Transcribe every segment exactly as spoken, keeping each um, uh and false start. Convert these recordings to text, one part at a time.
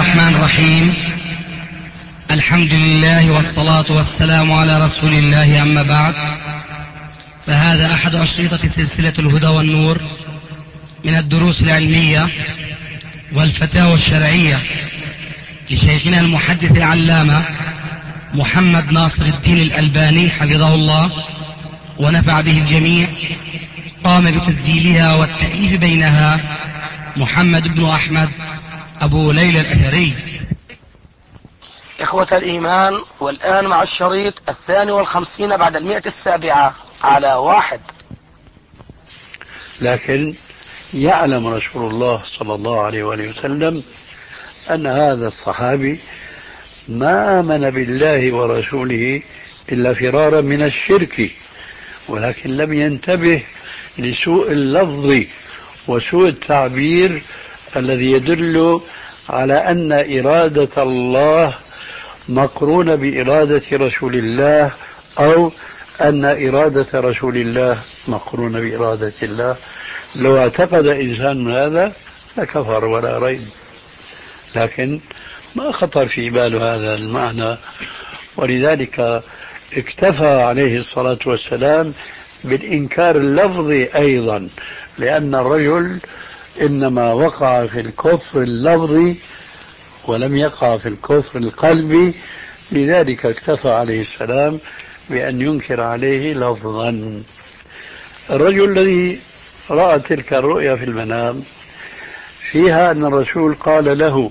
الرحمن الرحيم. الحمد لله والصلاة والسلام على رسول الله، أما بعد، فهذا أحد أشرطة سلسلة الهدى والنور من الدروس العلمية والفتاوى الشرعية لشيخنا المحدث العلامة محمد ناصر الدين الألباني حفظه الله ونفع به الجميع. قام بتسجيلها والتأليف بينها محمد بن أحمد أبو ليلى الأثري. إخوة الإيمان، والآن مع الشريط الثاني والخمسين بعد المئة السابعة على واحد. لكن يعلم رسول الله صلى الله عليه وآله وسلم أن هذا الصحابي ما آمن بالله ورسوله إلا فرارا من الشرك، ولكن لم ينتبه لسوء اللفظ وسوء التعبير الذي يدل على أن إرادة الله مقرونة بإرادة رسول الله، أو أن إرادة رسول الله مقرونة بإرادة الله. لو اعتقد إنسان هذا لكفر ولا ريب، لكن ما خطر في باله هذا المعنى، ولذلك اكتفى عليه الصلاة والسلام بالإنكار اللفظي أيضا، لأن الرجل إنما وقع في الكفر اللفظي ولم يقع في الكفر القلبي، لذلك اكتفى عليه السلام بأن ينكر عليه لفظا. الرجل الذي رأى تلك الرؤيا في المنام فيها أن الرسول قال له: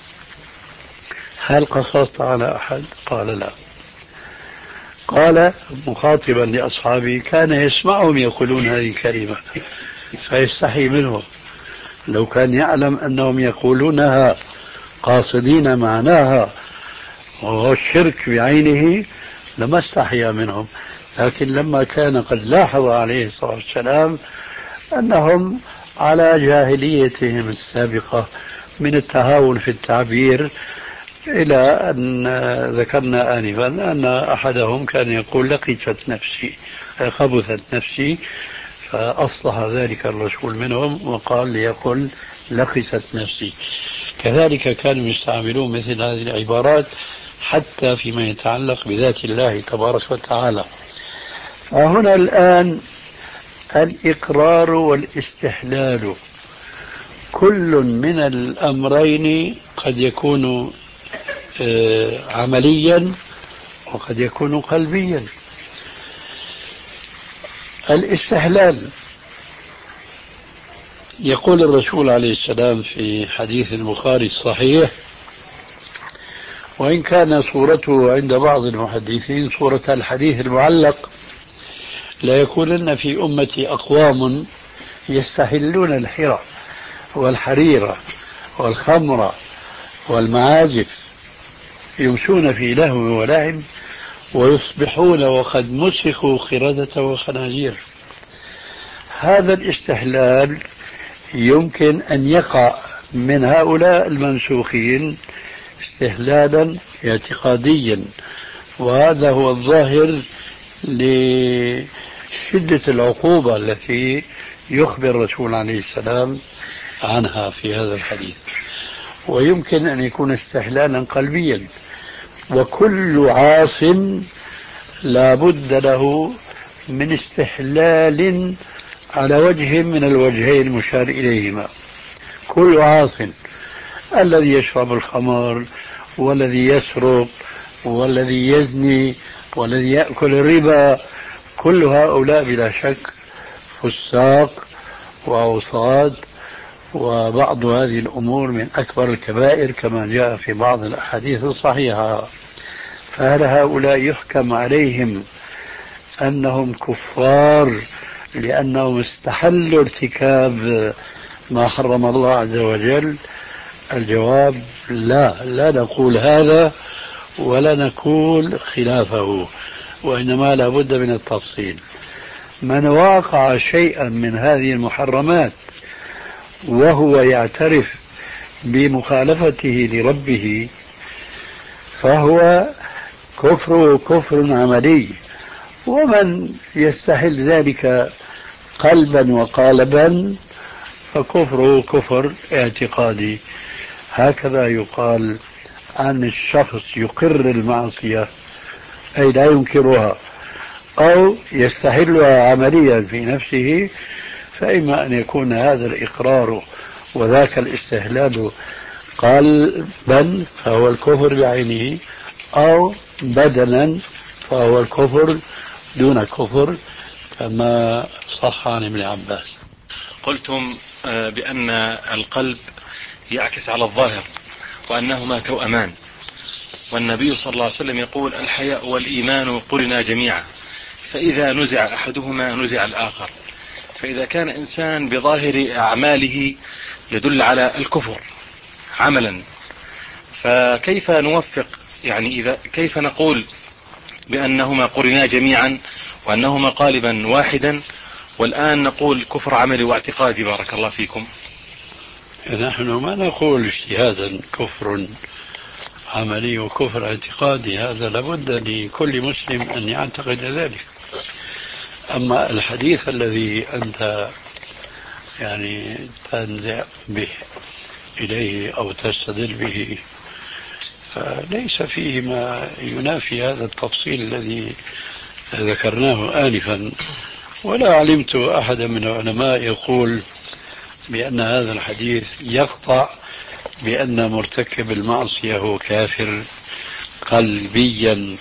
هل قصصت على أحد؟ قال لا. قال مخاطبا لأصحابه، كان يسمعهم يقولون هذه الكلمة فيستحي منهم، لو كان يعلم أنهم يقولونها قاصدين معناها وهو الشرك بعينه لما استحيا منهم، لكن لما كان قد لاحظ عليه الصلاة والسلام أنهم على جاهليتهم السابقة من التهاون في التعبير، إلى أن ذكرنا آنفا أن أحدهم كان يقول لقيت نفسي، خبثت نفسي، فأصلح ذلك الرسول منهم وقال ليقل لقست نفسي. كذلك كانوا يستعملون مثل هذه العبارات حتى فيما يتعلق بذات الله تبارك وتعالى. فهنا الآن الإقرار والاستحلال كل من الأمرين قد يكون عمليا وقد يكون قلبيا. الاستحلال يقول الرسول عليه السلام في حديث البخاري الصحيح، وإن كان صورته عند بعض المحدثين صورة الحديث المعلق: لا يكونن في أمتي أقوام يستحلون الحرى والحريرة والخمر والمعازف، يمشون في لهو ولعب، ويصبحون وقد مسخوا قردة وخنازير. هذا الاستحلال يمكن أن يقع من هؤلاء المنسوخين استحلالا اعتقاديا، وهذا هو الظاهر لشدة العقوبة التي يخبر الرسول عليه السلام عنها في هذا الحديث. ويمكن أن يكون استحلالا قلبيا، وكل عاص لا بد له من استحلال على وجه من الوجهين المشار إليهما. كل عاص، الذي يشرب الخمر والذي يسرق والذي يزني والذي يأكل الربا، كل هؤلاء بلا شك فساق وأوصاد، وبعض هذه الأمور من أكبر الكبائر كما جاء في بعض الأحاديث الصحيحة. فهل هؤلاء يحكم عليهم أنهم كفار لأنهم استحلوا ارتكاب ما حرم الله عز وجل؟ الجواب لا، لا نقول هذا ولا نقول خلافه، وإنما لا بد من التفصيل. من واقع شيئا من هذه المحرمات وهو يعترف بمخالفته لربه فهو كفر كفر عملي، ومن يستحل ذلك قلبا وقالبا فكفره كفر اعتقادي. هكذا يقال عن الشخص يقر المعصية أي لا ينكرها أو يستحلها عمليا في نفسه، فإما أن يكون هذا الإقرار وذاك الاستهلال قلبا فهو الكفر بعينه، أو بدنا فهو الكفر دون كفر، كما صح عن ابن عباس. قلتم بأن القلب يعكس على الظاهر وأنهما توأمان، والنبي صلى الله عليه وسلم يقول الحياء والإيمان قرنا جميعا، فإذا نزع أحدهما نزع الآخر. فإذا كان إنسان بظاهر أعماله يدل على الكفر عملا، فكيف نوفق؟ يعني إذا كيف نقول بأنهما قرنا جميعا وأنهما قالبا واحدا، والآن نقول كفر عملي واعتقادي؟ بارك الله فيكم. نحن ما نقول اجتهادا كفر عملي وكفر اعتقادي، هذا لابد لكل مسلم أن يعتقد ذلك. أما الحديث الذي أنت يعني تنزع به إليه أو تستدل به فليس فيه ما ينافي هذا التفصيل الذي ذكرناه آنفا، ولا علمت أحدا من العلماء يقول بأن هذا الحديث يقطع بأن مرتكب المعصية هو كافر قلبيا.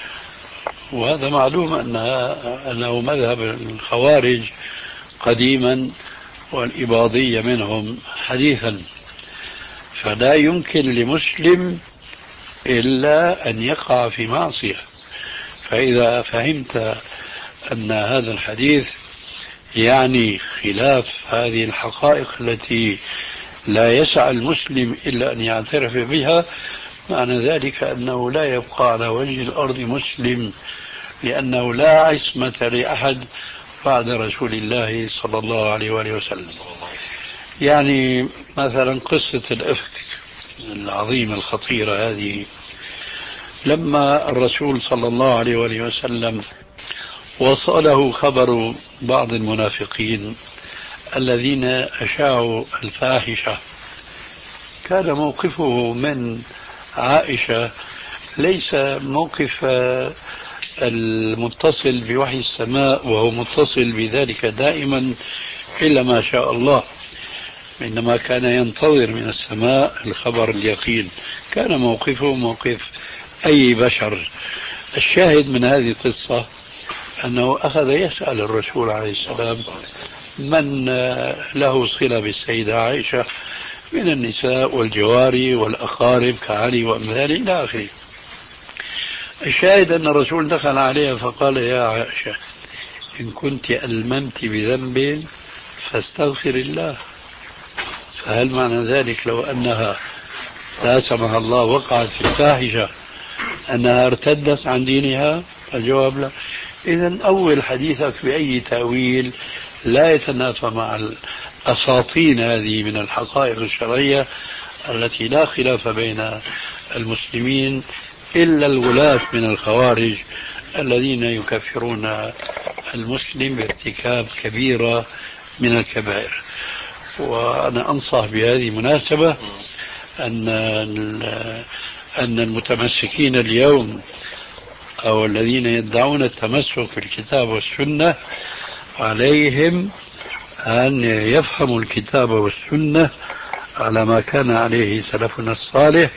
وهذا معلوم أنه مذهب الخوارج قديما والإباضية منهم حديثا، فلا يمكن لمسلم إلا أن يقع في معصية. فإذا فهمت أن هذا الحديث يعني خلاف هذه الحقائق التي لا يسع المسلم إلا أن يعترف بها، معنى ذلك أنه لا يبقى على وجه الأرض مسلم، لأنه لا عصمة لأحد بعد رسول الله صلى الله عليه وآله وسلم. يعني مثلا قصة الإفك العظيمة الخطيرة هذه، لما الرسول صلى الله عليه وآله وسلم وصله خبر بعض المنافقين الذين أشاعوا الفاحشة، كان موقفه من عائشة ليس موقف المتصل بوحي السماء وهو متصل بذلك دائما إلا ما شاء الله، إنما كان ينتظر من السماء الخبر اليقين. كان موقفه موقف أي بشر. الشاهد من هذه القصة أنه أخذ يسأل الرسول عليه السلام من له صلة بالسيدة عائشة من النساء والجواري والأقارب كعلي وأمثاله إلى آخره. الشاهد أن الرسول دخل عليها فقال يا عائشة إن كنت ألممت بذنب فاستغفر الله. فهل معنى ذلك لو أنها لا سمح الله وقعت في الفاحشة أنها ارتدت عن دينها؟ الجواب لا. إذن أول حديثك بأي تأويل لا يتنافى مع الأساطين هذه من الحقائق الشرعية التي لا خلاف بين المسلمين إلا الولاة من الخوارج الذين يكفرون المسلم بارتكاب كبيرة من الكبائر. وأنا أنصح بهذه المناسبة أن أن المتمسكين اليوم أو الذين يدعون التمسك بالكتاب والسنة عليهم أن يفهموا الكتاب والسنة على ما كان عليه سلفنا الصالح،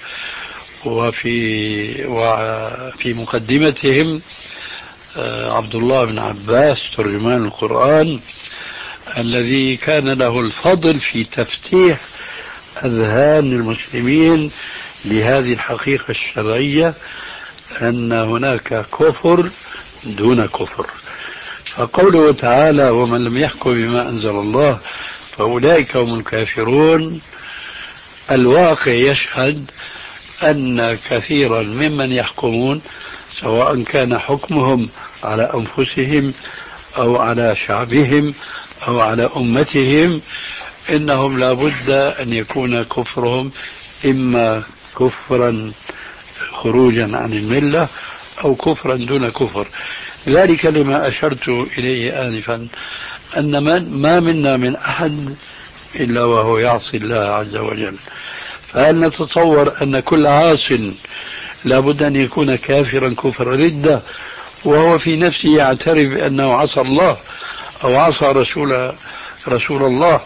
وفي وفي مقدمتهم عبد الله بن عباس ترجمان القرآن الذي كان له الفضل في تفتيح أذهان المسلمين لهذه الحقيقة الشرعية أن هناك كفر دون كفر. فقوله تعالى ومن لم يحكم بما أنزل الله فأولئك هم الكافرون، الواقع يشهد أن كثيرا ممن يحكمون سواء كان حكمهم على أنفسهم أو على شعبهم أو على أمتهم إنهم لابد أن يكون كفرهم إما كفرا خروجا عن الملة أو كفرا دون كفر. ذلك لما أشرت إليه آنفا أن من ما منا من أحد إلا وهو يعصي الله عز وجل. فهل نتصور أن كل عاص لابد أن يكون كافرا كفر ردة وهو في نفسه يعترف بأنه عصى الله أو عصى رسول رسول الله؟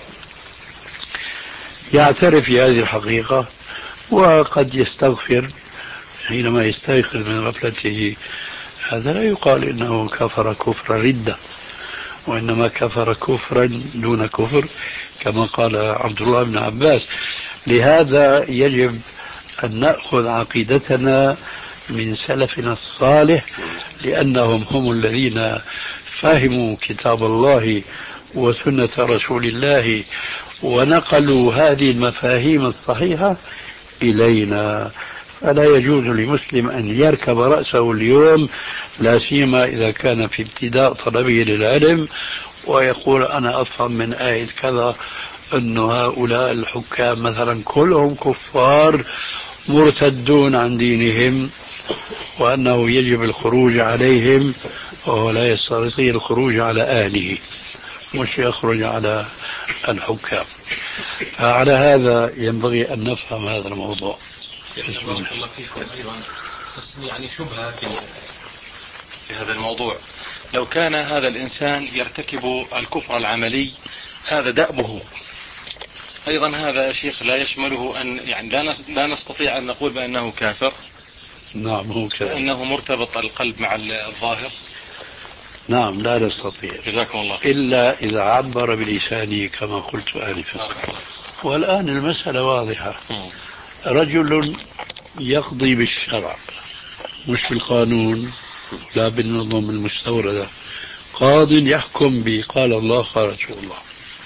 يعترف بهذه الحقيقة وقد يستغفر حينما يستيقظ من غفلته. هذا لا يقال إنه كفر كفر ردة، وإنما كفر كفرا دون كفر كما قال عبد الله بن عباس. لهذا يجب أن نأخذ عقيدتنا من سلفنا الصالح، لأنهم هم الذين فهموا كتاب الله وسنة رسول الله ونقلوا هذه المفاهيم الصحيحة إلينا. فلا يجوز لمسلم أن يركب رأسه اليوم، لا سيما إذا كان في ابتداء طلبه للعلم، ويقول أنا أفهم من آية كذا أن هؤلاء الحكام مثلا كلهم كفار مرتدون عن دينهم وأنه يجب الخروج عليهم، وهو لا يستطيع الخروج على أهله، مش يخرج على الحكام. فعلى هذا ينبغي أن نفهم هذا الموضوع. بارك الله فيكم. أيضا بس يعني شبهة في في هذا الموضوع، لو كان هذا الإنسان يرتكب الكفر العملي هذا دأبه، أيضا هذا شيخ لا يشمله أن يعني لا نستطيع أن نقول بأنه كافر. نعم هو كذا، لأنه مرتبط القلب مع الظاهر. نعم لا نستطيع. جزاكم الله خير. إلا إذا عبر بلسانه كما قلت آنفا. والآن المسألة واضحة. رجل يقضي بالشرع مش بالقانون لا بالنظم المستوردة، قاض يحكم بقال الله قال رسول الله،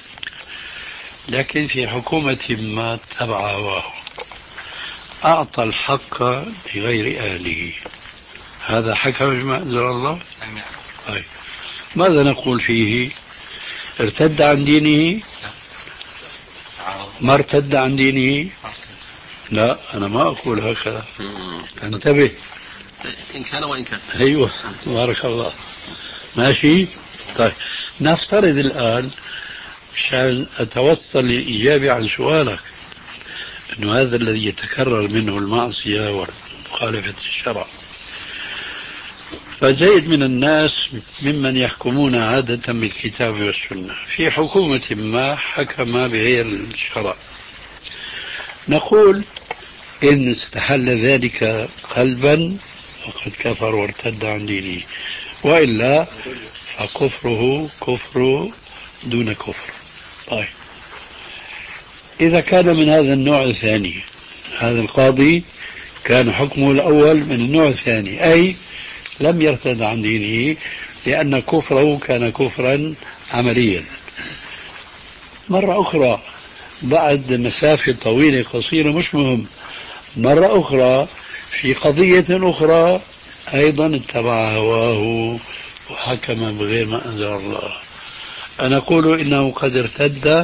لكن في حكومة ما تبع هواه أعطى الحق لغير أهله، هذا حكم بما أنزل الله. أي. ماذا نقول فيه؟ ارتد عن دينه؟ ما ارتد عن دينه؟ لا أنا ما أقول هكذا، انتبه. إن كان وإن كان. أيوة بارك الله. ماشي. طيب نفترض الآن عشان أتوصل للإجابة عن سؤالك أنه هذا الذي يتكرر منه المعصية ومخالفة الشرع، فزيد من الناس ممن يحكمون عادة بالكتاب والسنة في حكومة ما حكم بغير الشرع، نقول إن استحل ذلك قلبا فقد كفر وارتد عن دينه، وإلا فكفره كفر دون كفر. طيب إذا كان من هذا النوع الثاني، هذا القاضي كان حكمه الأول من النوع الثاني، أي لم يرتد عن دينه لأن كفره كان كفرا عمليا. مرة أخرى بعد مسافة طويلة قصيرة مش مهم، مرة أخرى في قضية أخرى أيضا اتبع هواه وحكم بغير ما أنزل الله، أنا أقول إنه قد ارتد.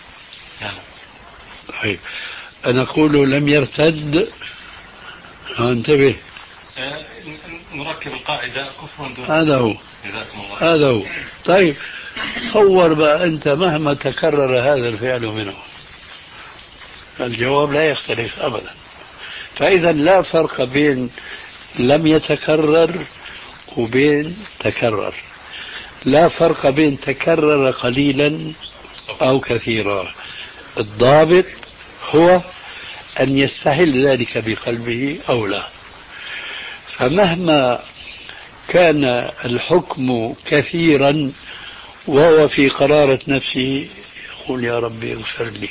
طيب أنا أقول لم يرتد. انتبه، نركب القاعدة كفر دون. هذا هو. جزاكم الله. هذا هو. طيب تصور بقى أنت مهما تكرر هذا الفعل منه الجواب لا يختلف أبدا. فإذا لا فرق بين لم يتكرر وبين تكرر، لا فرق بين تكرر قليلا أو كثيرا، الضابط هو أن يستحل ذلك بقلبه أو لا. فمهما كان الحكم كثيرا وهو في قرارة نفسه يقول يا ربي اغفر لي،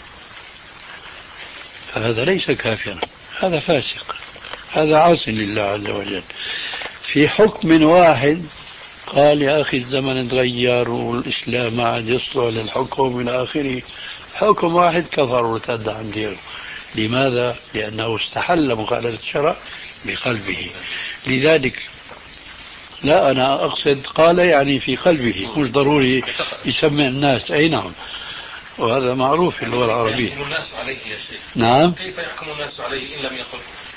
فهذا ليس كافرا، هذا فاسق، هذا عاص لله عز وجل. في حكم واحد قال يا أخي الزمن تغير والإسلام ما عاد يصلح للحكم إلى آخره، حكم واحد كفر وارتد عن دينه. لماذا؟ لأنه استحل مخالفة الشرع بقلبه. لذلك لا أنا أقصد قال يعني في قلبه، مش ضروري يسمع الناس. أي نعم، وهذا معروف في اللغة العربية. يحكم الناس عليه يا شيخ. نعم. كيف يحكم الناس عليه إن لم يقل؟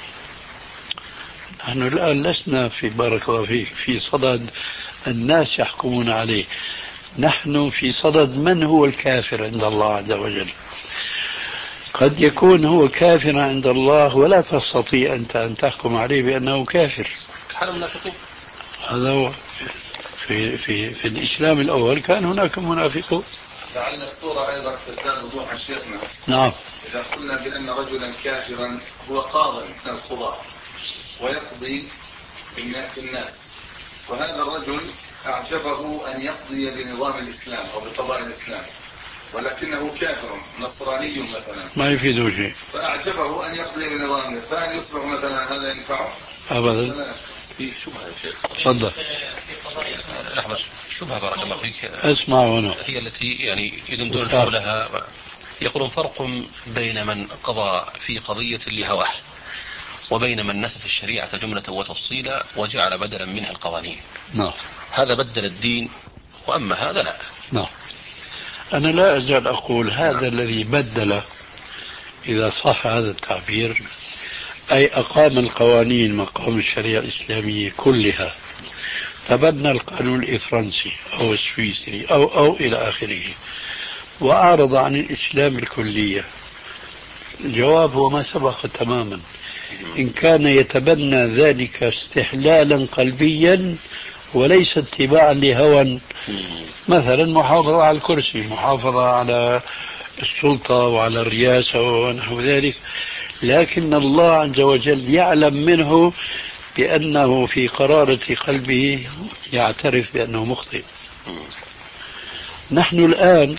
نحن الآن لسنا في بارك الله فيك في صدد الناس يحكمون عليه، نحن في صدد من هو الكافر عند الله عز وجل. قد يكون هو كافرا عند الله ولا تستطيع أنت أن تحكم عليه بأنه كافر. حال المنافقين هذا هو. في, في, في الإسلام الأول كان هناك منافقون. لعل الصورة أيضا تزداد وضوحا شيخنا. نعم. إذا قلنا بأن رجلا كافرا هو قاض من القضاة ويقضي في الناس، وهذا الرجل أعجبه أن يقضي بنظام الإسلام أو بقضاء الإسلام، ولكنه كافر نصراني مثلا ما يفيده شيء، فأعجبه أن يقضي بنظام، فهل يصبح مثلا هذا ينفعه؟ أبدا. في شبهة يا شيخ. تفضل. لحظة، شبهة بارك الله فيك. اسمع هنا. هي التي يعني يدندون حولها. يقولون فرق بين من قضى في قضية لهواه وبين من نسف الشريعة جملة وتفصيلا وجعل بدلا منها القوانين. نعم. هذا بدل الدين، وأما هذا لا. نعم. أنا لا أزال أقول هذا نعم. الذي بدل، إذا صح هذا التعبير، أي أقام القوانين مقام الشريعة الإسلامية كلها، تبنى القانون الفرنسي أو السويسري أو أو إلى آخره، وأعرض عن الإسلام الكلية. الجواب هو ما سبق تماما. إن كان يتبنى ذلك استحلالا قلبيا وليس اتباعا لهوى، مثلا محافظة على الكرسي، محافظة على السلطة وعلى الرئاسة ونحو ذلك، لكن الله عز وجل يعلم منه بأنه في قرارة قلبه يعترف بأنه مخطئ. نحن الآن،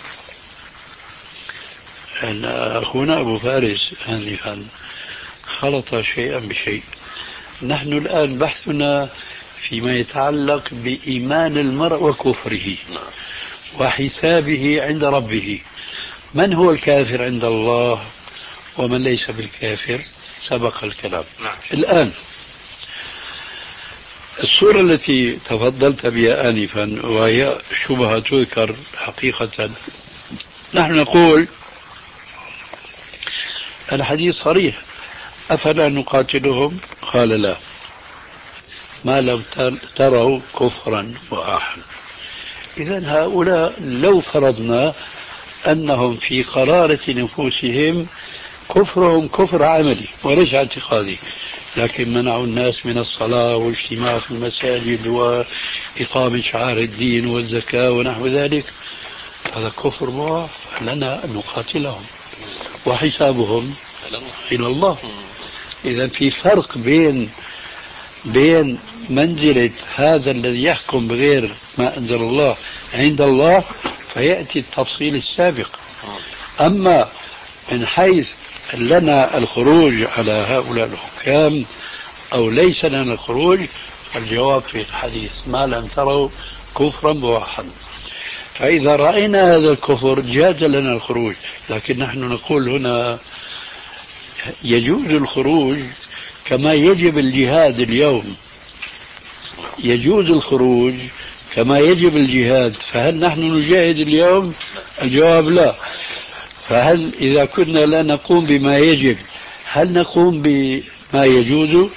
أخونا أبو فارس آنفا خلط شيئا بشيء. نحن الآن بحثنا فيما يتعلق بإيمان المرء وكفره وحسابه عند ربه. من هو الكافر عند الله ومن ليس بالكافر سبق الكلام. نعم. الآن الصورة التي تفضلت بها آنفا وهي شبهة تذكر حقيقة، نحن نقول الحديث صريح: أفلا نقاتلهم؟ قال لا، ما لم تروا كفرا وآحا. إذن هؤلاء لو فرضنا أنهم في قرارة نفوسهم كفرهم كفر عملي وليس اعتقادي، لكن منعوا الناس من الصلاة والاجتماع في المساجد وإقامة شعائر الدين والزكاة ونحو ذلك، هذا كفر بواح، لنا أن نقاتلهم وحسابهم إلى الله. إذا في فرق بين بين منزلة هذا الذي يحكم بغير ما أنزل الله عند الله، فيأتي التفصيل السابق. أما من حيث لنا الخروج على هؤلاء الحكام أو ليس لنا الخروج، الجواب في الحديث: ما لم تروا كفرا بواحا. فإذا رأينا هذا الكفر جاز لنا الخروج، لكن نحن نقول هنا يجوز الخروج كما يجب الجهاد اليوم، يجوز الخروج كما يجب الجهاد. فهل نحن نجاهد اليوم؟ الجواب لا. فهل إذا كنا لا نقوم بما يجب هل نقوم بما يجوز؟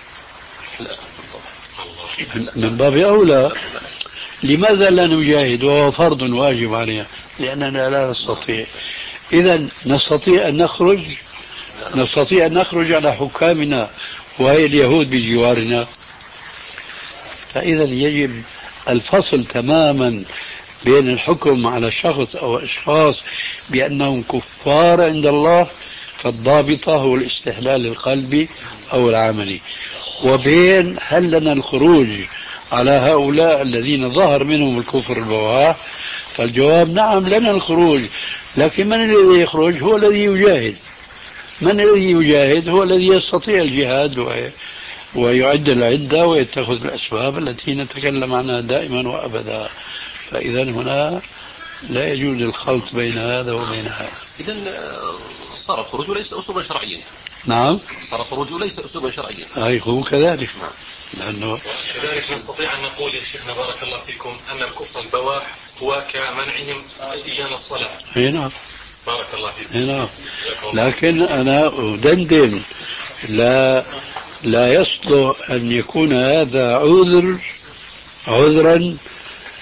من باب أولى. لماذا لا نجاهد وهو فرض واجب علينا؟ لأننا لا نستطيع. إذا نستطيع أن نخرج، نستطيع أن نخرج على حكامنا وهي اليهود بجوارنا. فإذا يجب الفصل تماما بين الحكم على شخص أو أشخاص بأنهم كفار عند الله، فالضابطة هو الاستحلال القلبي أو العملي، وبين هل لنا الخروج على هؤلاء الذين ظهر منهم الكفر البواح. فالجواب نعم لنا الخروج، لكن من الذي يخرج؟ هو الذي يجاهد. من الذي يجاهد؟ هو الذي يستطيع الجهاد ويعد العدة ويتخذ الأسباب التي نتكلم عنها دائما وأبدا. فإذا هنا لا يجوز الخلط بين هذا وبين هذا. إذن صار الخروج ليس أسلوبا شرعيا. نعم، صار الخروج ليس أسلوبا شرعيا. أي هو كذلك. لأنه كذلك نستطيع أن نقول يا شيخنا بارك الله فيكم أن الكفر البواح هو كمنعهم إيانا الصلاة. أي نعم. بارك الله فيكم. أي نعم. لكن أنا أدندن، لا لا يصلح أن يكون هذا عذر عذرا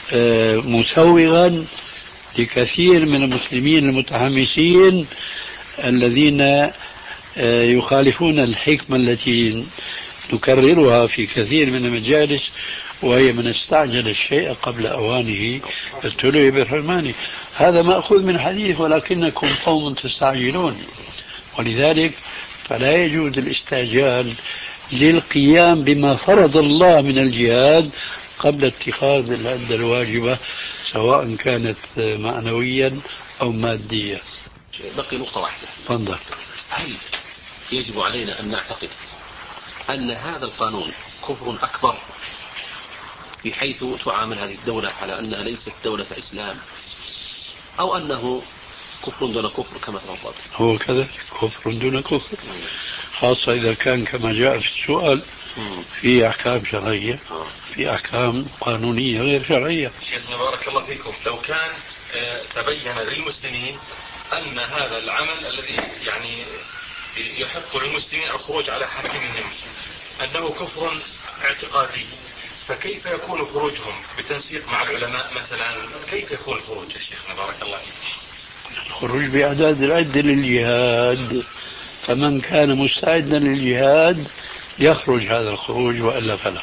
مسوغا لكثير من المسلمين المتحمسين الذين يخالفون الحكمة التي نكررها في كثير من المجالس، وهي من استعجل الشيء قبل أوانه ابتلي بحرمانه. هذا مأخوذ من حديث ولكنكم قوم تستعجلون، ولذلك فلا يجوز الاستعجال للقيام بما فرض الله من الجهاد قبل اتخاذ العدة الواجبة سواء كانت معنويا أو مادية. بقي نقطة واحدة. تفضل. هل يجب علينا أن نعتقد أن هذا القانون كفر أكبر بحيث تعامل هذه الدولة على أنها ليست دولة إسلام، أو أنه كفر دون كفر كما تفضلت؟ هو كذا كفر دون كفر، خاصة إذا كان كما جاء في السؤال في أحكام شرعية، في أحكام قانونية غير شرعية. شيخنا بارك الله فيكم، لو كان تبين للمسلمين أن هذا العمل الذي يعني يحق للمسلمين الخروج على حاكمهم أنه كفر اعتقادي، فكيف يكون خروجهم بتنسيق مع العلماء مثلا؟ كيف يكون الخروج يا شيخنا بارك الله فيكم؟ الخروج بإعداد العدة للجهاد، فمن كان مستعدا للجهاد يخرج هذا الخروج وإلا فلا.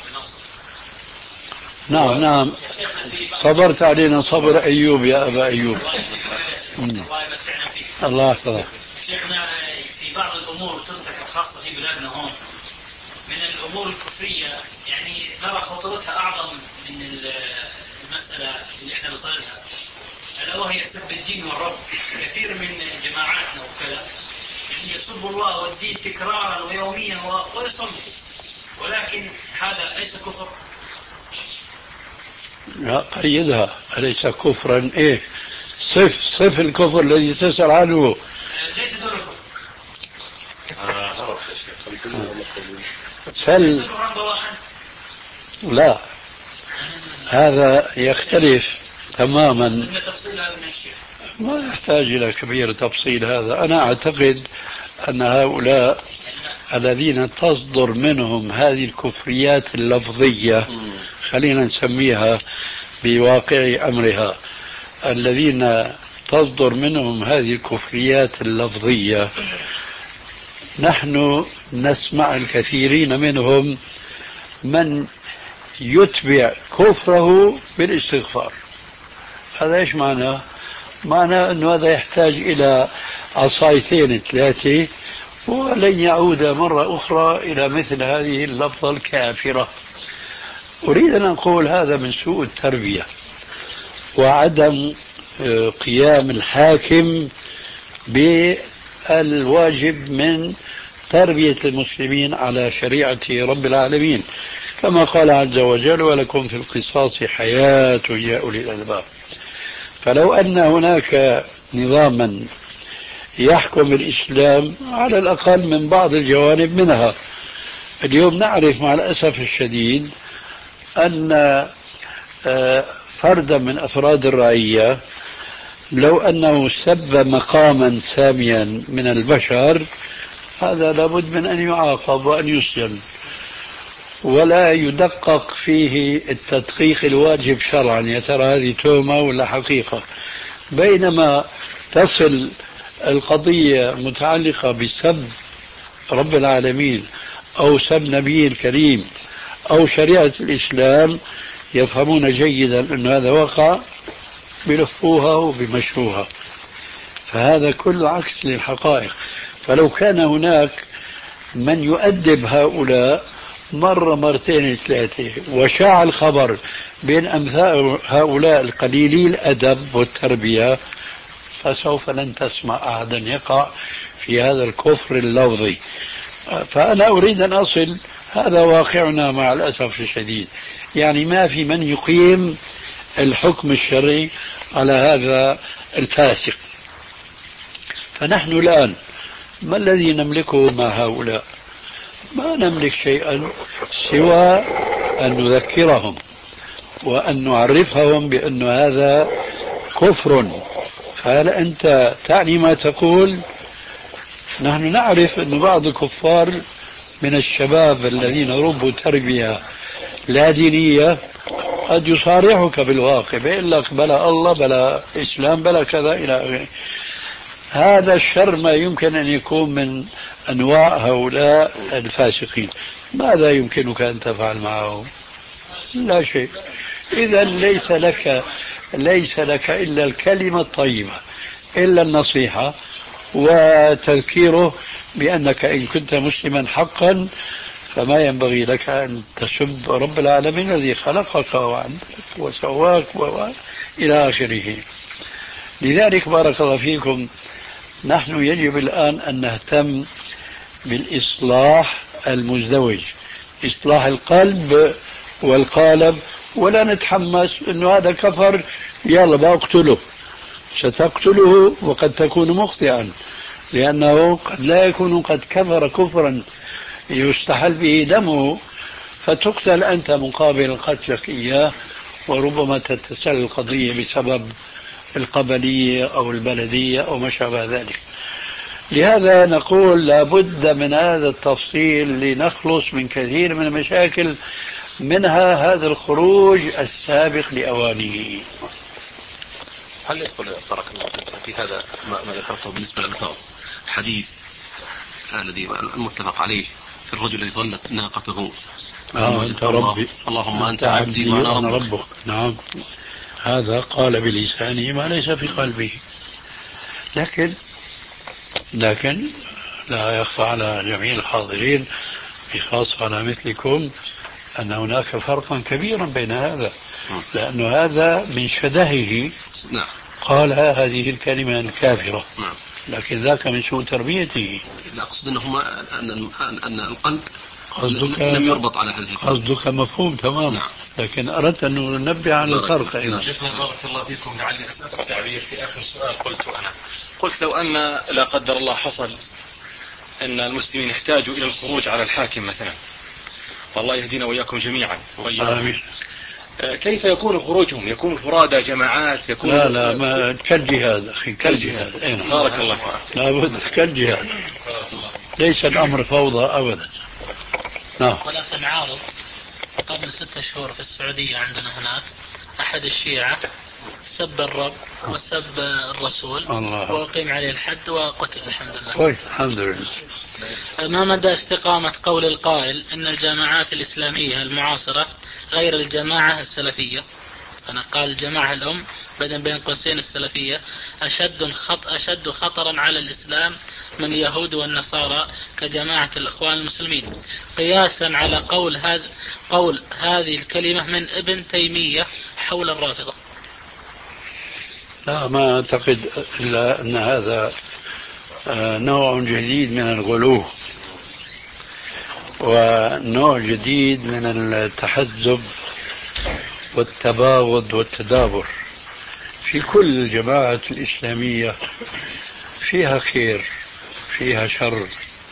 نعم نعم، صبرت علينا صبر أيوب يا أبا أيوب. الله يحفظك. شيخنا في بعض الأمور تنتهك خاصة في بلادنا هون من الأمور الكفرية، يعني نرى خطورتها أعظم من المسألة اللي احنا بصيرها، ألا وهي سب الدين والرب. كثير من جماعاتنا وكذا يسب الله والدين تكرارا ويوميا ويصلوا، ولكن هذا ليس كفر. لا قيدها، أليس كفرا؟ إيه صف صف الكفر الذي تسأل عنه. ليس دون الكفر. سل لا، هذا يختلف تماما، ما يحتاج إلى كبير تفصيل. هذا أنا أعتقد أن هؤلاء الذين تصدر منهم هذه الكفريات اللفظية، خلينا نسميها بواقع أمرها، الذين تصدر منهم هذه الكفريات اللفظية، نحن نسمع الكثيرين منهم من يتبع كفره بالاستغفار. هذا إيش معناه؟ معناه أنه هذا يحتاج إلى عصايتين ثلاثة ولن يعود مرة أخرى إلى مثل هذه اللفظة الكافرة. أريد أن أقول هذا من سوء التربية وعدم قيام الحاكم بالواجب من تربية المسلمين على شريعة رب العالمين، كما قال عز وجل: ولكم في القصاص حياة يا أولي الألباب. فلو أن هناك نظاما يحكم الإسلام على الأقل من بعض الجوانب منها. اليوم نعرف مع الأسف الشديد أن فردا من أفراد الرعية لو أنه سب مقاما ساميا من البشر، هذا لابد من أن يعاقب وأن يسجن، ولا يدقق فيه التدقيق الواجب شرعا، يا ترى هذه تهمة ولا حقيقة. بينما تصل القضية متعلقة بسب رب العالمين أو سب نبي الكريم أو شريعة الإسلام، يفهمون جيدا أن هذا وقع، بلفوها وبمشوها. فهذا كله عكس للحقائق. فلو كان هناك من يؤدب هؤلاء مرة مرتين ثلاثة وشاع الخبر بين أمثال هؤلاء القليلي الأدب والتربية، فسوف لن تسمع أحدا يقع في هذا الكفر اللفظي. فأنا أريد أن أصل، هذا واقعنا مع الأسف الشديد، يعني ما في من يقيم الحكم الشرعي على هذا الفاسق. فنحن الآن ما الذي نملكه مع هؤلاء؟ ما نملك شيئا سوى أن نذكرهم وأن نعرفهم بأن هذا كفر. فهل أنت تعني ما تقول؟ نحن نعرف أن بعض الكفار من الشباب الذين ربوا تربية لا دينية قد يصارحك بالواقع، بيقول لك بلا الله بلا إسلام بلا كذا إلى آخره. هذا الشر ما يمكن أن يكون من أنواع هؤلاء الفاسقين. ماذا يمكنك أن تفعل معه؟ لا شيء. إذا ليس لك ليس لك إلا الكلمة الطيبة، إلا النصيحة وتذكيره بأنك إن كنت مسلما حقا فما ينبغي لك أن تسب رب العالمين الذي خلقك وعندك وسواك إلى آخره. لذلك بارك الله فيكم، نحن يجب الآن أن نهتم بالإصلاح المزدوج، إصلاح القلب والقالب، ولا نتحمس أنه هذا كفر يلا بقتله. ستقتله وقد تكون مخطئا، لأنه قد لا يكون قد كفر كفرا يستحل به دمه فتقتل أنت مقابل قتلك إياه، وربما تتسل القضية بسبب القبلية أو البلدية أو ما شابه ذلك. لهذا نقول لابد من هذا التفصيل لنخلص من كثير من المشاكل، منها هذا الخروج السابق لأوانه. هل يدخل بارك الله في هذا ما ذكرته بالنسبة للألفاظ حديث الذي المتفق عليه في الرجل الذي ظلت ناقته آه أنت ربي اللهم أنت عبدي وأنا ربك. ربك. نعم، هذا قال بلسانه ما ليس في قلبه. لكن لكن لا يخفى على جميع الحاضرين بخاصة على مثلكم أن هناك فرقا كبيرا بين هذا، لأن هذا من شدهه قال هذه الكلمة الكافرة، لكن ذاك من سوء تربيته. لا أقصد أنه أن أن القلب لم يربط على هذه. قصدك مفهوم تمام. نعم. لكن أردت أن ننبه على الفرق أيضا. شيخنا بارك الله فيكم، لعلي أسأل التعبير في آخر سؤال قلت أنا قلت لو أن لا قدر الله حصل أن المسلمين يحتاجوا إلى الخروج على الحاكم مثلا، والله يهدينا وإياكم جميعا آمين، كيف يكون خروجهم؟ يكون فرادى جماعات؟ يكون لا لا ما كالجهاد أخي، كالجهاد. بارك الله فيك. لابد كالجهاد، ليس الأمر فوضى أبدا. نعم. ولكن عارض قبل ستة شهور في السعودية عندنا هناك أحد الشيعة سب الرب وسب الرسول الله. وأقيم عليه الحد وقتل الحمد لله. كويس الحمد لله. ما مدى استقامة قول القائل إن الجماعات الإسلامية المعاصرة غير الجماعة السلفية؟ أنا قال الجماعة الأم بدل بين قوسين السلفية أشد خط أشد خطرا على الإسلام من اليهود والنصارى كجماعة الإخوان المسلمين، قياسا على قول هذا قول هذه الكلمة من ابن تيمية حول الرافضة. لا ما أعتقد إلا أن هذا نوع جديد من الغلو ونوع جديد من التحزب والتباغض والتدابر. في كل الجماعة الإسلامية فيها خير فيها شر.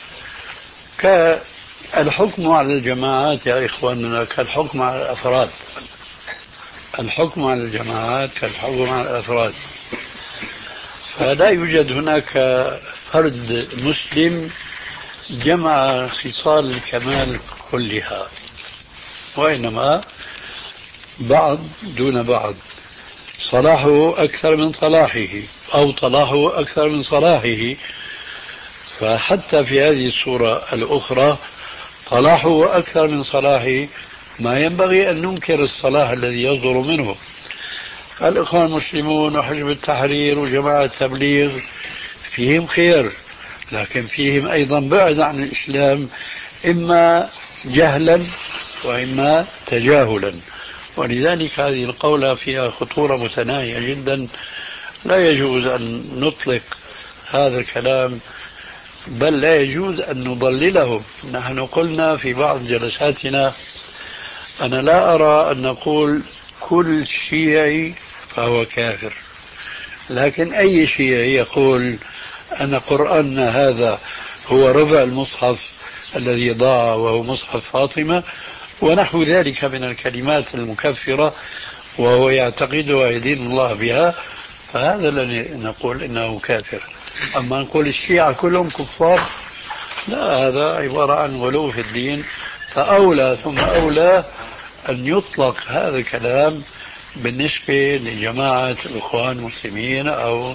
كالحكم على الجماعات يا إخواننا كالحكم على الأفراد، الحكم على الجماعات كالحكم على الأفراد. فلا يوجد هناك فرد مسلم جمع خصال الكمال كلها، وإنما بعض دون بعض، صلاحه أكثر من صلاحه أو صلاحه أكثر من صلاحه. فحتى في هذه الصورة الأخرى صلاحه أكثر من صلاحه، ما ينبغي أن ننكر الصلاح الذي يصدر منه. الإخوان المسلمون وحزب التحرير وجماعة التبليغ فيهم خير، لكن فيهم أيضا بعد عن الإسلام، إما جهلا وإما تجاهلا. ولذلك هذه القولة فيها خطورة متناهية جدا، لا يجوز أن نطلق هذا الكلام، بل لا يجوز أن نضللهم. نحن قلنا في بعض جلساتنا أنا لا أرى أن نقول كل شيعي فهو كافر، لكن أي شيعي يقول أن قرآننا هذا هو ربع المصحف الذي ضاع وهو مصحف فاطمة ونحو ذلك من الكلمات المكفرة وهو يعتقد ويدين الله بها، فهذا الذي نقول إنه كافر. أما نقول الشيعة كلهم كفار، لا، هذا عبارة عن غلو في الدين. فأولى ثم أولى أن يطلق هذا الكلام بالنسبة لجماعة الإخوان المسلمين أو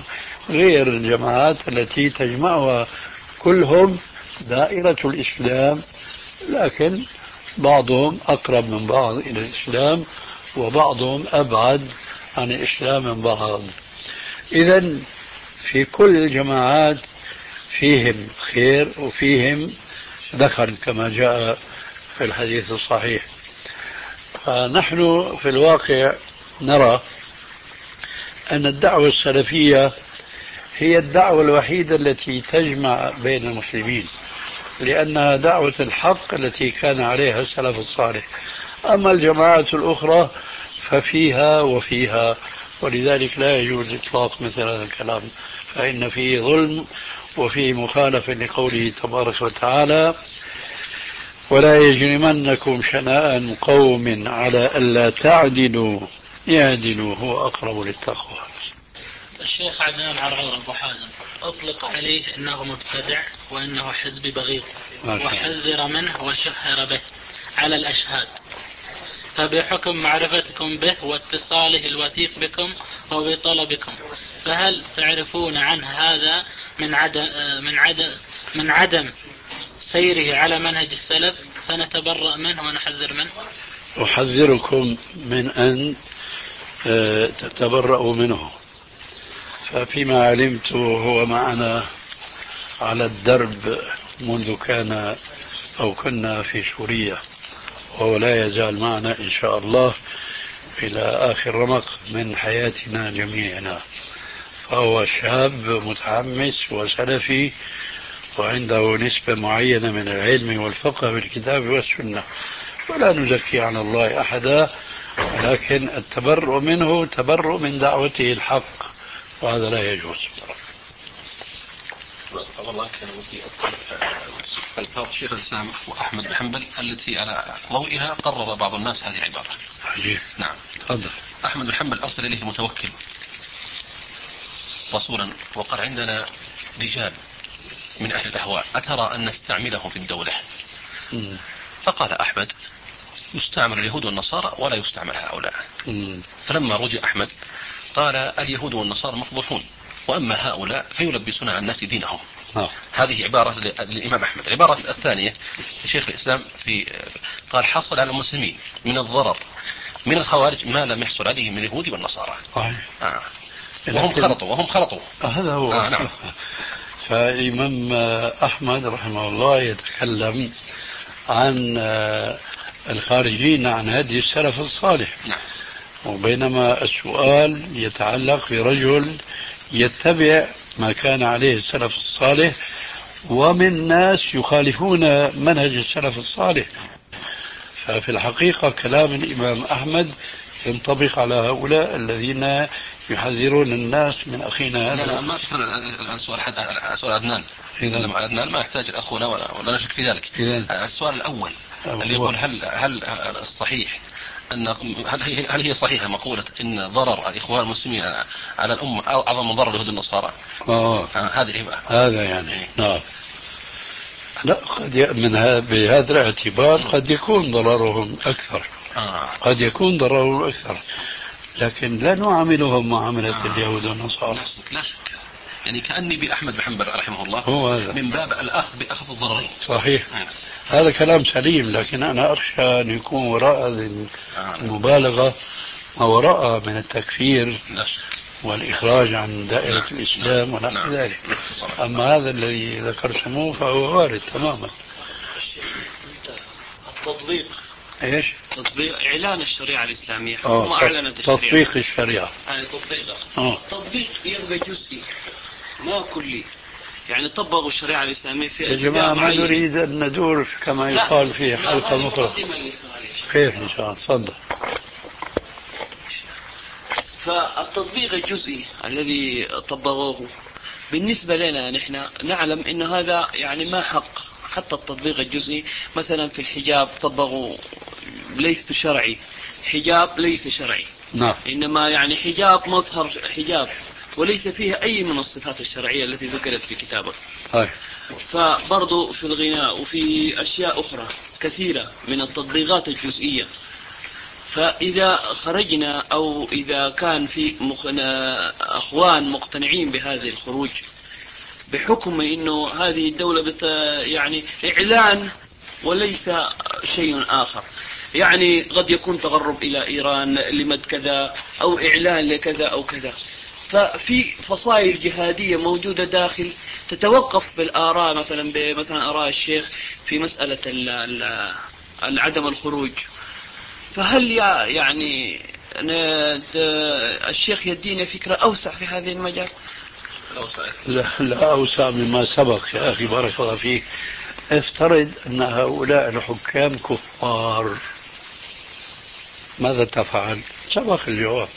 غير الجماعات التي تجمعها كلهم دائرة الإسلام، لكن بعضهم أقرب من بعض إلى الإسلام وبعضهم أبعد عن الإسلام من بعض. إذن في كل الجماعات فيهم خير وفيهم دخل كما جاء في الحديث الصحيح. فنحن في الواقع نرى أن الدعوة السلفية هي الدعوة الوحيدة التي تجمع بين المسلمين، لأنها دعوة الحق التي كان عليها السلف الصالح. أما الجماعات الأخرى ففيها وفيها، ولذلك لا يجوز إطلاق مثل هذا الكلام، فإن فيه ظلم وفيه مخالفة لقوله تبارك وتعالى: ولا يجرمنكم شنآن قوم على ألا تعدلوا اعدلوا هو أقرب للتقوى. الشيخ عدنان عرعور أبو حازم أطلق عليه أنه مبتدع وأنه حزبي بغيض، وحذر منه وشهر به على الأشهاد، فبحكم معرفتكم به واتصاله الوثيق بكم وبطلبكم، فهل تعرفون عنه هذا من عدم من عدم من عدم سيره على منهج السلف فنتبرأ منه ونحذر منه؟ أحذركم من أن تتبرأوا منه، ففيما علمت هو معنا على الدرب منذ كان أو كنا في سوريا، وهو لا يزال معنا إن شاء الله إلى آخر رمق من حياتنا جميعنا. فهو شاب متحمس وسلفي وعنده نسبة معينة من العلم والفقه بالكتاب والسنة، ولا نزكي على الله أحدا، ولكن التبرؤ منه تبرؤ من دعوته الحق، وهذا لا يجوز. والله كان ودي الفاظ شيخ الإسلام وأحمد بن حنبل التي على ضوئها قرر بعض الناس هذه العبارة. عجيب. نعم. تفضل. أحمد بن حنبل أرسل إليه المتوكل رسولا وقال: عندنا رجال من أهل الأهواء أترى أن نستعملهم في الدولة؟ م. فقال أحمد: يستعمل اليهود والنصارى ولا يستعمل هؤلاء. م. فلما رجع أحمد قال: اليهود والنصارى مفضوحون، وأما هؤلاء فيلبسون على الناس دينهم. أوه. هذه عبارة للإمام أحمد. العبارة الثانية لشيخ الإسلام في قال: حصل على المسلمين من الضرر من الخوارج ما لم يحصل عليه من اليهود والنصارى. آه. وهم خلطوا وهم خلطوا هذا هو. آه نعم. فالإمام أحمد رحمه الله يتكلم عن الخارجين عن هدي السلف الصالح. نعم. وبينما السؤال يتعلق برجل يتبع ما كان عليه السلف الصالح، ومن ناس يخالفون منهج السلف الصالح. ففي الحقيقة كلام الإمام أحمد ينطبق على هؤلاء الذين يحذرون الناس من أخينا هذا. لا لا ما تفهم الآن سؤال حد سؤال عدنان. إذا عدنان ما يحتاج أخونا ولا ولا نشك في ذلك. إذن. السؤال الأول اللي يقول هل هل الصحيح أن هل هي هل هي صحيحة مقولة إن ضرر الإخوان المسلمين على الأمة أعظم من ضرر اليهود النصارى؟ آه. هذه هذا يعني نعم. لا قد من بهذا الاعتبار قد يكون ضررهم أكثر. آه. قد يكون ضررهم أكثر، لكن لا نعاملهم معاملة آه. اليهود والنصارى. لا شك. يعني كأني بأحمد بن حنبل رحمه الله هو هذا. من باب الأخذ بأخذ الضررين. صحيح. آه. هذا كلام سليم، لكن أنا أخشى أن يكون وراء المبالغة ما وراء من التكفير والإخراج عن دائرة نعم. الإسلام ونحو نعم. ذلك. أما هذا الذي ذكرتموه فهو وارد تماما. التطبيق ايش؟ تطبيق اعلان الشريعه الاسلاميه وما اعلنت الشريعه. تطبيق الشريعه. يعني تطبيق تطبيق يبقى جزئي ما كلي. يعني طبقوا الشريعه الاسلاميه في يا جماعه ما نريد ان ندور كما يقال في حلقه مفرغه. خير ان شاء الله. تفضل. فالتطبيق الجزئي الذي طبقوه بالنسبه لنا نحن نعلم ان هذا يعني ما حق. حتى التطبيق الجزئي مثلا في الحجاب طبقوا ليس شرعي، حجاب ليس شرعي. نعم. إنما يعني حجاب مظهر حجاب وليس فيها أي من الصفات الشرعية التي ذكرت في كتابك. أي. فبرضو في الغناء وفي أشياء أخرى كثيرة من التطبيقات الجزئية. فإذا خرجنا أو إذا كان في مخنا أخوان مقتنعين بهذه الخروج بحكم أنه هذه الدولة بت يعني إعلان وليس شيء آخر، يعني قد يكون تغرب إلى إيران لمد كذا أو إعلان لكذا أو كذا، ففي فصائل جهادية موجودة داخل تتوقف في الآراء، مثلا مثلا آراء الشيخ في مسألة عدم الخروج. فهل يعني الشيخ يدينا فكرة أوسع في هذه المجال؟ لا, لا أوسع مما سبق يا أخي بارك الله فيك. افترض أن هؤلاء الحكام كفار، ماذا تفعل؟ سبق الجواب.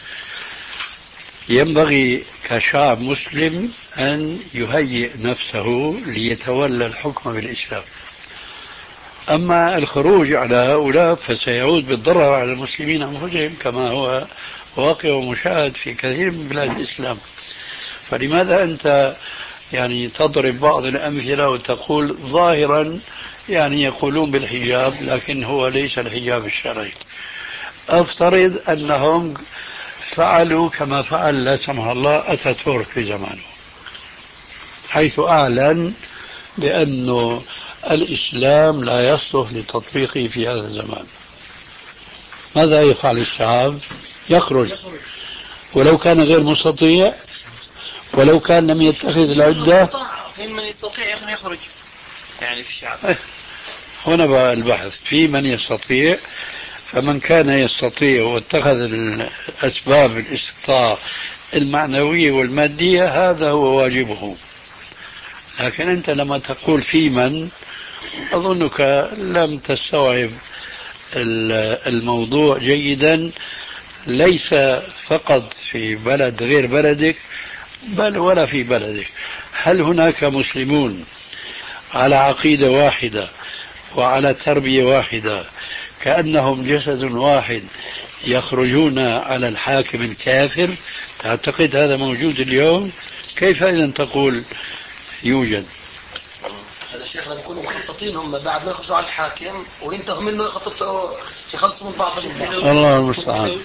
ينبغي كشعب مسلم أن يهيئ نفسه ليتولى الحكم بالإسلام. أما الخروج على هؤلاء فسيعود بالضرر على المسلمين أنفسهم كما هو واقع ومشاهد في كثير من بلاد الإسلام. فلماذا أنت يعني تضرب بعض الأمثلة وتقول ظاهرا يعني يقولون بالحجاب لكن هو ليس الحجاب الشرعي؟ أفترض أنهم فعلوا كما فعل لا سمح الله أتاتورك في زمانه، حيث أعلن بأنه الإسلام لا يصلح لتطبيقه في هذا الزمان. ماذا يفعل الشعب؟ يخرج، ولو كان غير مستطيع، ولو كان لم يتخذ العدة. في من يستطيع أن يخرج يعني في الشعب. هنا بقى البحث في من يستطيع. فمن كان يستطيع واتخذ الأسباب الاستطاعة المعنوية والمادية هذا هو واجبه. لكن أنت لما تقول في من، أظنك لم تستوعب الموضوع جيدا، ليس فقط في بلد غير بلدك بل ولا في بلدك. هل هناك مسلمون على عقيدة واحدة وعلى تربية واحدة كأنهم جسد واحد يخرجون على الحاكم الكافر؟ تعتقد هذا موجود اليوم؟ كيف إذن تقول يوجد؟ هذا شيخ لما يكونوا مخططين هم بعد ما يخرجوا على الحاكم وينتهوا منه يخططوا يخلصوا من بعض من بعض. الله المستعان.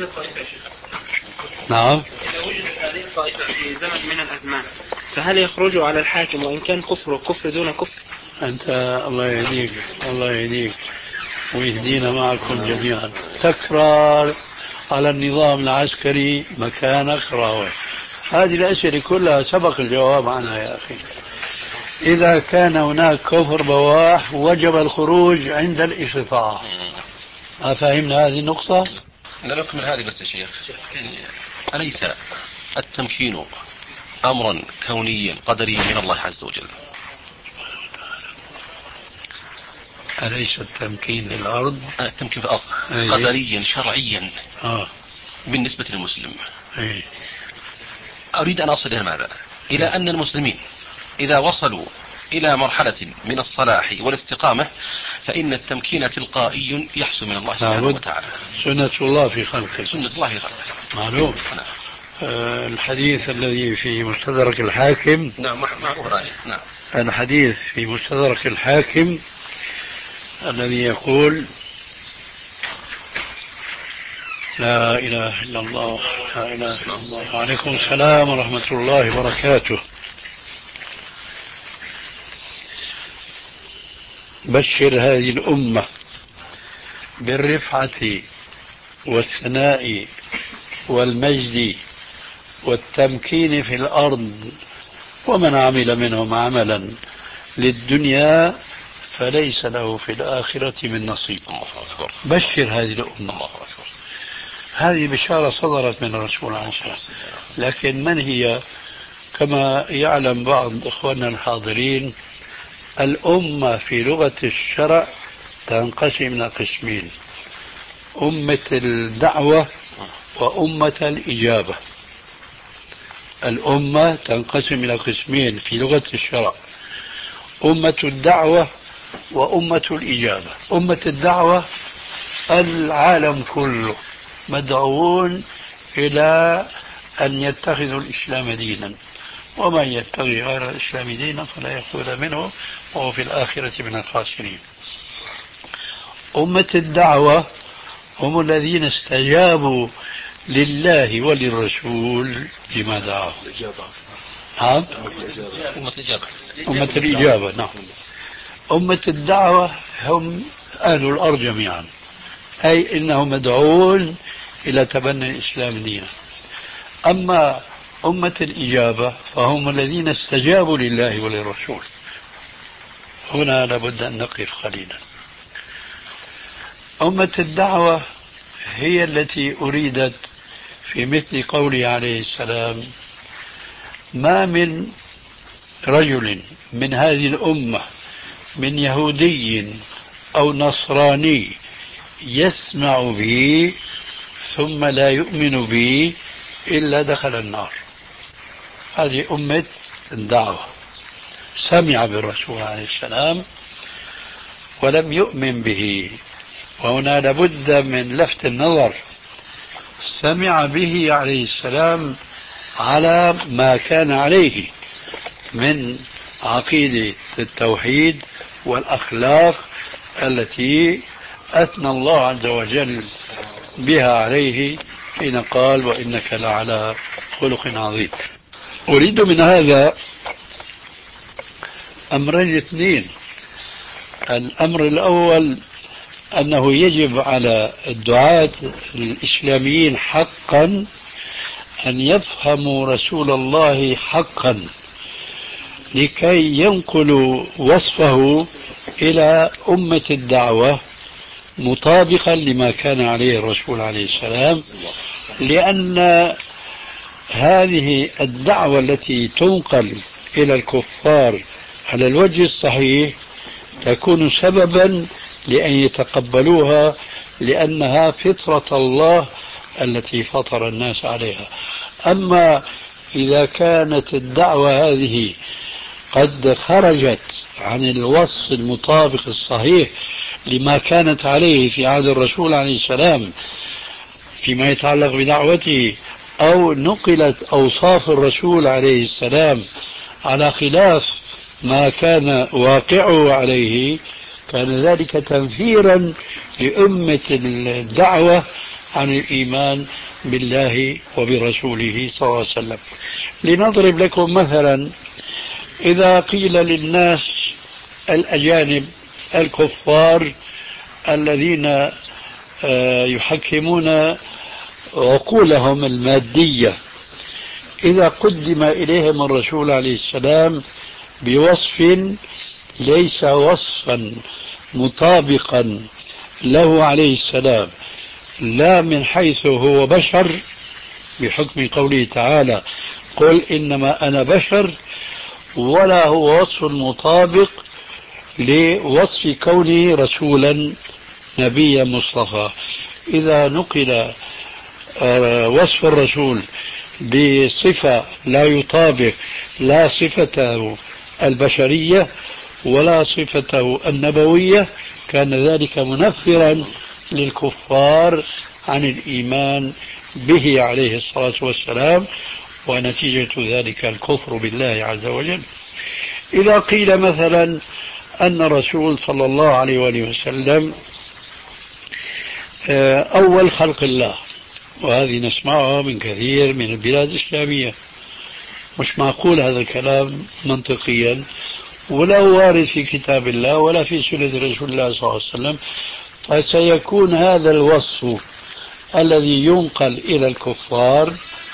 نعم. إذا وجدت هذه الطائفة في زمن من الأزمان فهل يخرجوا على الحاكم وإن كان كفر كفر دون كفر؟ أنت الله يهديك الله يهديك ويهدينا معكم جميعا. تكرار على النظام العسكري مكانك راوح. هذه الأسئلة كلها سبق الجواب عنها يا أخي. إذا كان هناك كفر بواح وجب الخروج عند الاستطاعة. أفهمنا هذه النقطة؟ لا نكمل هذه بس يا شيخ. أليس التمكين أمرا كونيا قدريا من الله عز وجل؟ أليس التمكين للأرض؟ التمكين في الأرض قدريا شرعيا آه. بالنسبة للمسلم. أي. أريد أن أصل إلى ماذا؟ إلى أن المسلمين إذا وصلوا إلى مرحلة من الصلاح والاستقامة فإن التمكين تلقائي يحصل من الله سبحانه وتعالى. سنة الله في خلقه. سنة الله في خلقه. معلوم. آه الحديث الذي في مستدرك الحاكم. نعم معروف. نعم. الحديث في مستدرك الحاكم الذي يقول لا إله إلا الله لا إله إلا الله. وعليكم السلام ورحمة الله وبركاته. بشر هذه الأمة بالرفعة والثناء والمجد والتمكين في الأرض، ومن عمل منهم عملا للدنيا فليس له في الآخرة من نصيب. بشر هذه الأمة. هذه بشارة صدرت من الرسول عليه الصلاة والسلام. لكن من هي؟ كما يعلم بعض إخواننا الحاضرين الأمة في لغة الشرع تنقسم إلى قسمين: أمة الدعوة وأمة الإجابة. الأمة تنقسم إلى قسمين في لغة الشرع: أمة الدعوة وأمة الإجابة. أمة الدعوة العالم كله مدعوون إلى أن يتخذوا الإسلام دينا، ومن يبتغي غير الإسلام دينا فلا يقبل منه وهو في الآخرة من الخاسرين. أمة الدعوة هم الذين استجابوا لله وللرسول بما دعاهم. نعم أمة الإجابة. أمة الإجابة. نعم. أمة الدعوة هم أهل الأرض جميعا، أي إنهم مدعون إلى تبني الإسلام دينا. أما أمة الإجابة فهم الذين استجابوا لله وللرسول. هنا لابد أن نقف قليلا. أمة الدعوة هي التي أريدت في مثل قوله عليه السلام: ما من رجل من هذه الأمة من يهودي أو نصراني يسمع بي ثم لا يؤمن بي إلا دخل النار. هذه أمة الدعوة، سمع بالرسول عليه السلام ولم يؤمن به. وهنا لابد من لفت النظر، سمع به عليه السلام على ما كان عليه من عقيدة التوحيد والأخلاق التي أثنى الله عز وجل بها عليه حين قال: وإنك لعلى خلق عظيم. أريد من هذا أمرين اثنين. الأمر الأول أنه يجب على الدعاة الإسلاميين حقا أن يفهموا رسول الله حقا لكي ينقلوا وصفه إلى أمة الدعوة مطابقا لما كان عليه الرسول عليه السلام، لأن هذه الدعوة التي تنقل إلى الكفار على الوجه الصحيح تكون سببا لأن يتقبلوها، لأنها فطرة الله التي فطر الناس عليها. أما إذا كانت الدعوة هذه قد خرجت عن الوصف المطابق الصحيح لما كانت عليه في عهد الرسول عليه السلام فيما يتعلق بدعوته، أو نقلت أوصاف الرسول عليه السلام على خلاف ما كان واقعه عليه، كان ذلك تنفيرا لأمة الدعوة عن الإيمان بالله وبرسوله صلى الله عليه وسلم. لنضرب لكم مثلا: إذا قيل للناس الأجانب الكفار الذين يحكمون عقولهم المادية، إذا قدم إليهم الرسول عليه السلام بوصف ليس وصفا مطابقا له عليه السلام، لا من حيث هو بشر بحكم قوله تعالى: قل إنما أنا بشر، ولا هو وصف مطابق لوصف كونه رسولا نبيا مصطفى. إذا نقل وصف الرسول بصفة لا يطابق لا صفته البشرية ولا صفته النبوية، كان ذلك منفرا للكفار عن الإيمان به عليه الصلاة والسلام، ونتيجة ذلك الكفر بالله عز وجل. إذا قيل مثلا أن الرسول صلى الله عليه وآله وسلم أول خلق الله، وهذه نسمعها من كثير من البلاد الإسلامية، مش معقول هذا الكلام منطقيا، ولا وارد في كتاب الله ولا في سنة رسول الله صلى الله عليه وسلم. فسيكون هذا الوصف الذي ينقل إلى الكفار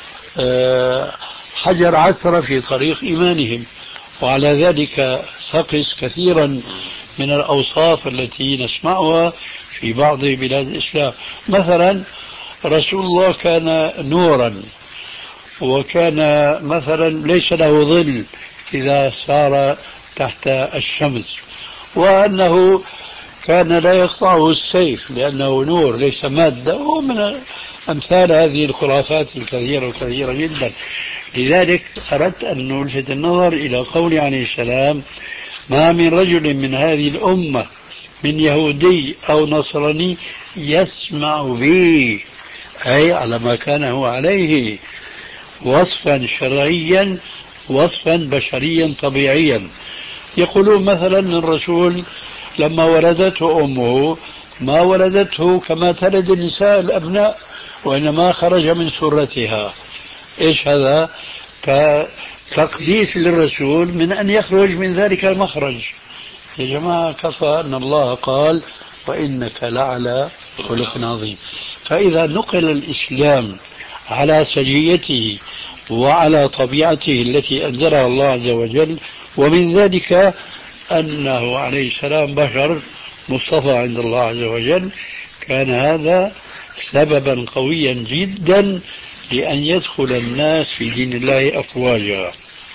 حجر عثرة في طريق إيمانهم. وعلى ذلك فقس كثيرا من الأوصاف التي نسمعها في بعض بلاد الإسلام. مثلا رسول الله كان نورا، وكان مثلا ليس له ظل إذا سار تحت الشمس، وأنه كان لا يقطعه السيف لأنه نور ليس مادة، ومن أمثال هذه الخرافات الكثيرة الكثيرة جدا. لذلك أردت أن نلفت النظر إلى قول عليه السلام: ما من رجل من هذه الأمة من يهودي أو نصراني يسمع بي، أي على ما كان هو عليه وصفا شرعيا وصفا بشريا طبيعيا. يقولون مثلا الرسول لما ولدته أمه ما ولدته كما تلد النساء الأبناء، وإنما خرج من سرتها. إيش هذا؟ كتقديس للرسول من أن يخرج من ذلك المخرج. يا جماعة كفى أن الله قال وإنك لعلى خلق عظيم. فإذا نقل الإسلام على سجيته وعلى طبيعته التي أنزلها الله عز وجل، ومن ذلك أنه عليه السلام بشر مصطفى عند الله عز وجل، كان هذا سببا قويا جدا لأن يدخل الناس في دين الله أفواجا.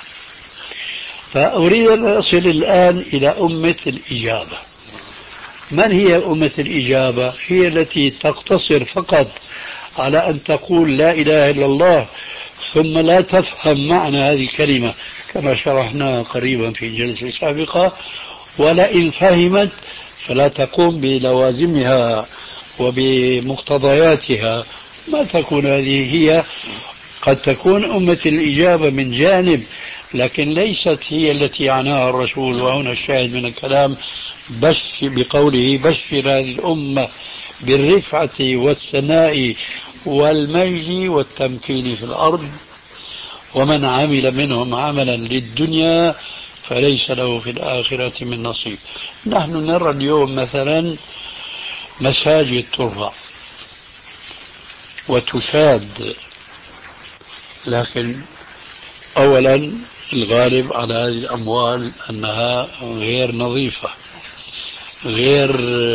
فأريد أن أصل الآن إلى أمة الإجابة. من هي أمة الإجابة؟ هي التي تقتصر فقط على أن تقول لا إله إلا الله ثم لا تفهم معنى هذه الكلمة كما شرحنا قريبا في جلسة سابقة، ولئن فهمت فلا تقوم بلوازمها وبمقتضياتها. ما تكون هذه هي. قد تكون أمة الإجابة من جانب، لكن ليست هي التي عناها الرسول. وهنا الشاهد من الكلام بش بقوله بشر هذه الأمة بالرفعة والثناء والمجد والتمكين في الأرض، ومن عمل منهم عملا للدنيا فليس له في الآخرة من نصيب. نحن نرى اليوم مثلا مساجد ترفع وتشاد، لكن أولا الغالب على هذه الأموال أنها غير نظيفة، غير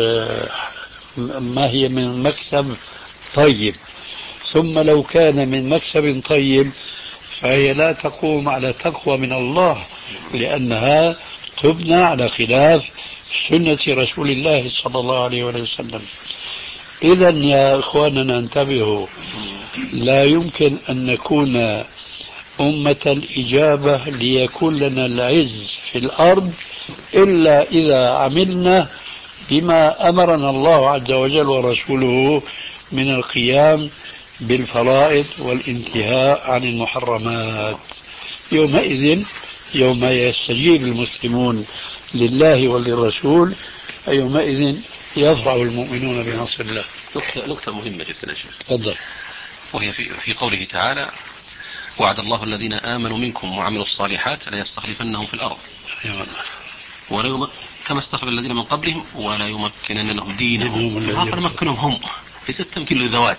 ما هي من مكسب طيب. ثم لو كان من مكسب طيب فهي لا تقوم على تقوى من الله، لأنها تبنى على خلاف سنة رسول الله صلى الله عليه وسلم. إذا يا إخواننا انتبهوا، لا يمكن أن نكون أمة الإجابة ليكون لنا العز في الأرض إلا إذا عملنا بما أمرنا الله عز وجل ورسوله من القيام بالفرائض والانتهاء عن المحرمات. يومئذ يوم يستجيب المسلمون لله وللرسول يومئذ يفرح المؤمنون بنصر الله. نقطة, نقطة مهمة جدا يا شيخ. تفضل. وهي في, في قوله تعالى وعد الله الذين آمنوا منكم وعملوا الصالحات ليستخلفنهم في الأرض ولا يم... كما استخلف الذين من قبلهم ولا يمكنن لهم دينهم. هذا مكنهم هم، ليس التمكين للذوات.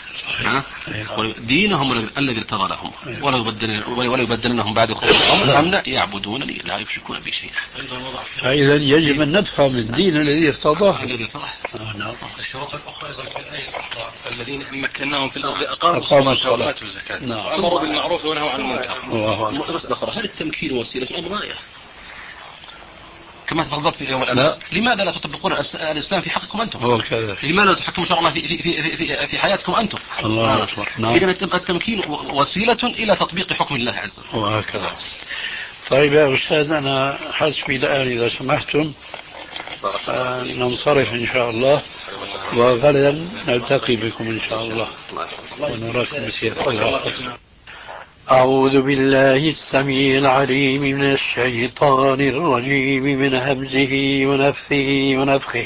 دينهم الذي ارتضى لهم ولا يبدل ولا يبدلنهم بعد خوفهم امنا يعبدونني لا يشركون بي شيئا. فاذا يجب ان نفهم الدين الذي ارتضاه. الذي ارتضاه. نعم. الشروط الاخرى ايضا في الايه الاخرى الذين مكناهم في الارض اقاموا الصلاه واتوا الزكاه وامروا بالمعروف ونهوا عن المنكر. مسألة أخرى، هل التمكين وسيله ام غايه؟ كما تفضلت في يوم الأمس، لماذا لا تطبقون الإسلام في حقكم أنتم؟ لماذا لا تحكموا شرع الله في, في, في, في, في حياتكم أنتم؟ الله أكبر. نعم. إذن التمكين وسيلة إلى تطبيق حكم الله عز وجل. وهكذا. طيب يا أستاذ، أنا حسبي الآن إذا سمحتم آه ننصرف إن شاء الله، وغدا نلتقي بكم إن شاء الله ونراكم بخير. أعوذ بالله السميع العليم من الشيطان الرجيم من همزه ونفثه ونفخه.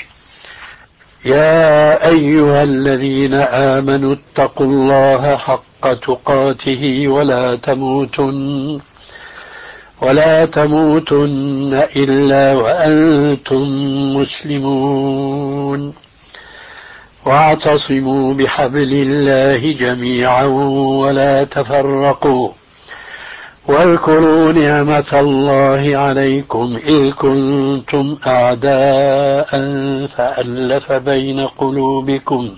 يا أيها الذين آمنوا اتقوا الله حق تقاته ولا تموتن ولا تموتن إلا وأنتم مسلمون واعتصموا بحبل الله جميعا ولا تفرقوا واذكروا نعمة الله عليكم إذ كنتم أعداء فألف بين قلوبكم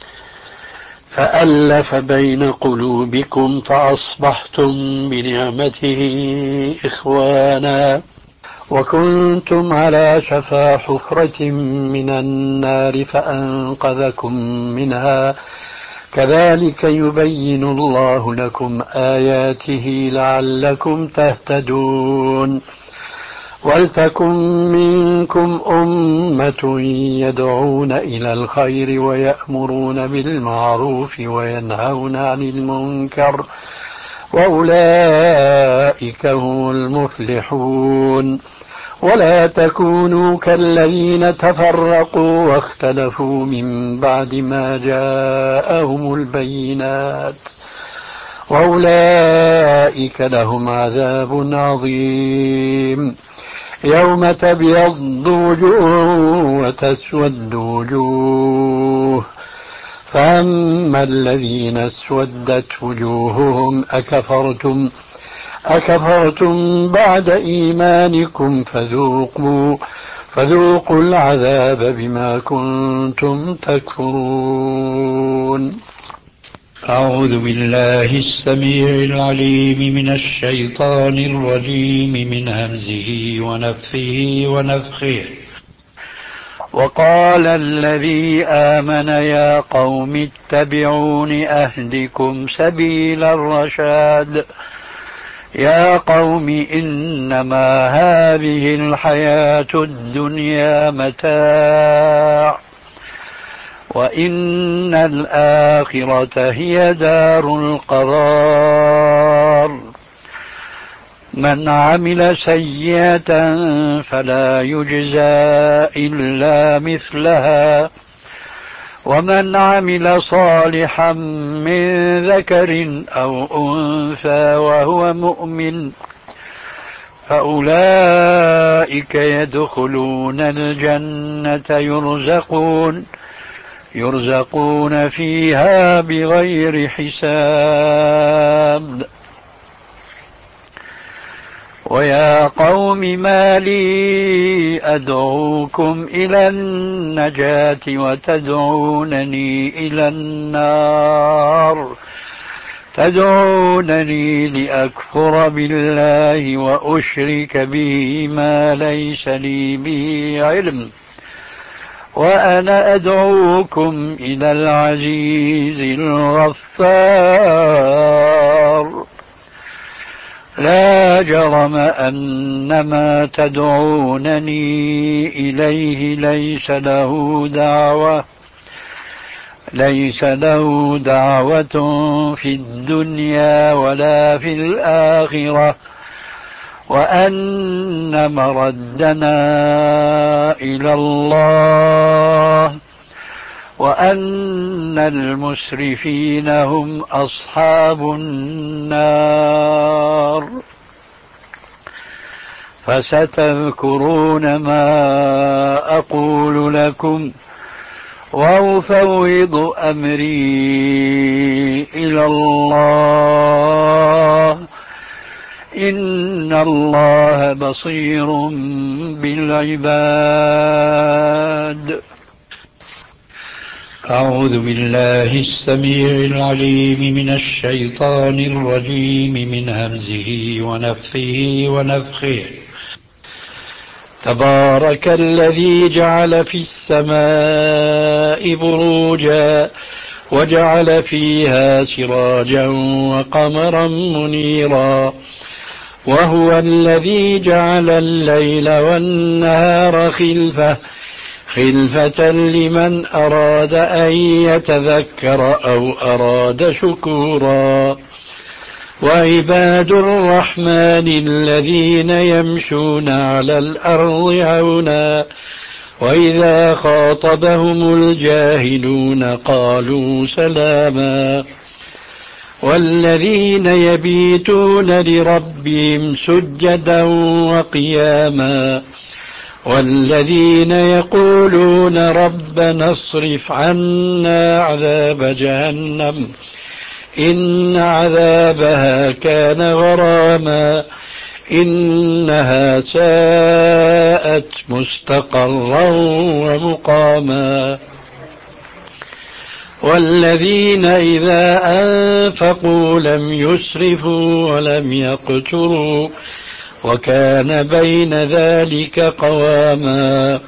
فألف بين قلوبكم فأصبحتم بنعمته إخوانا وكنتم على شفا حفرة من النار فأنقذكم منها كذلك يبين الله لكم آياته لعلكم تهتدون ولتكن منكم أمة يدعون إلى الخير ويأمرون بالمعروف وينهون عن المنكر وأولئك هم المفلحون ولا تكونوا كالذين تفرقوا واختلفوا من بعد ما جاءهم البينات وأولئك لهم عذاب عظيم يوم تبيض وجوه وتسود وجوه فأما الذين اسودت وجوههم أكفرتم أكفرتم بعد إيمانكم فذوقوا فذوقوا العذاب بما كنتم تكفرون. أعوذ بالله السميع العليم من الشيطان الرجيم من همزه ونفخه ونفخه. وقال الذي آمن يا قوم اتبعون أهدكم سبيل الرشاد يا قوم إنما هذه الحياة الدنيا متاع وإن الآخرة هي دار القرار من عمل سيئة فلا يجزى إلا مثلها ومن عمل صالحا من ذكر أو أنثى وهو مؤمن فأولئك يدخلون الجنة يرزقون يرزقون فيها بغير حساب. ويا قوم ما لي أدعوكم إلى النجاة وتدعونني إلى النار تدعونني لأكفر بالله وأشرك به ما ليس لي به علم وأنا أدعوكم إلى العزيز الغفار. لا جرم أن ما تدعونني إليه ليس له دعوة ليس له دعوة في الدنيا ولا في الآخرة وأن مردنا إلى الله وأن المسرفين هم أصحاب النار. فستذكرون ما أقول لكم وأفوض أمري إلى الله إن الله بصير بالعباد. أعوذ بالله السميع العليم من الشيطان الرجيم من همزه ونفخه ونفخه. تبارك الذي جعل في السماء بروجا وجعل فيها سراجا وقمرا منيرا وهو الذي جعل الليل والنهار خلفة خلفة لمن أراد أن يتذكر أو أراد شكورا. وعباد الرحمن الذين يمشون على الأرض هونا وإذا خاطبهم الجاهلون قالوا سلاما. والذين يبيتون لربهم سجدا وقياما والذين يقولون ربنا اصرف عنا عذاب جهنم إن عذابها كان غراما إنها ساءت مستقرا ومقاما. والذين إذا أنفقوا لم يسرفوا ولم يقتروا وكان بين ذلك قواما.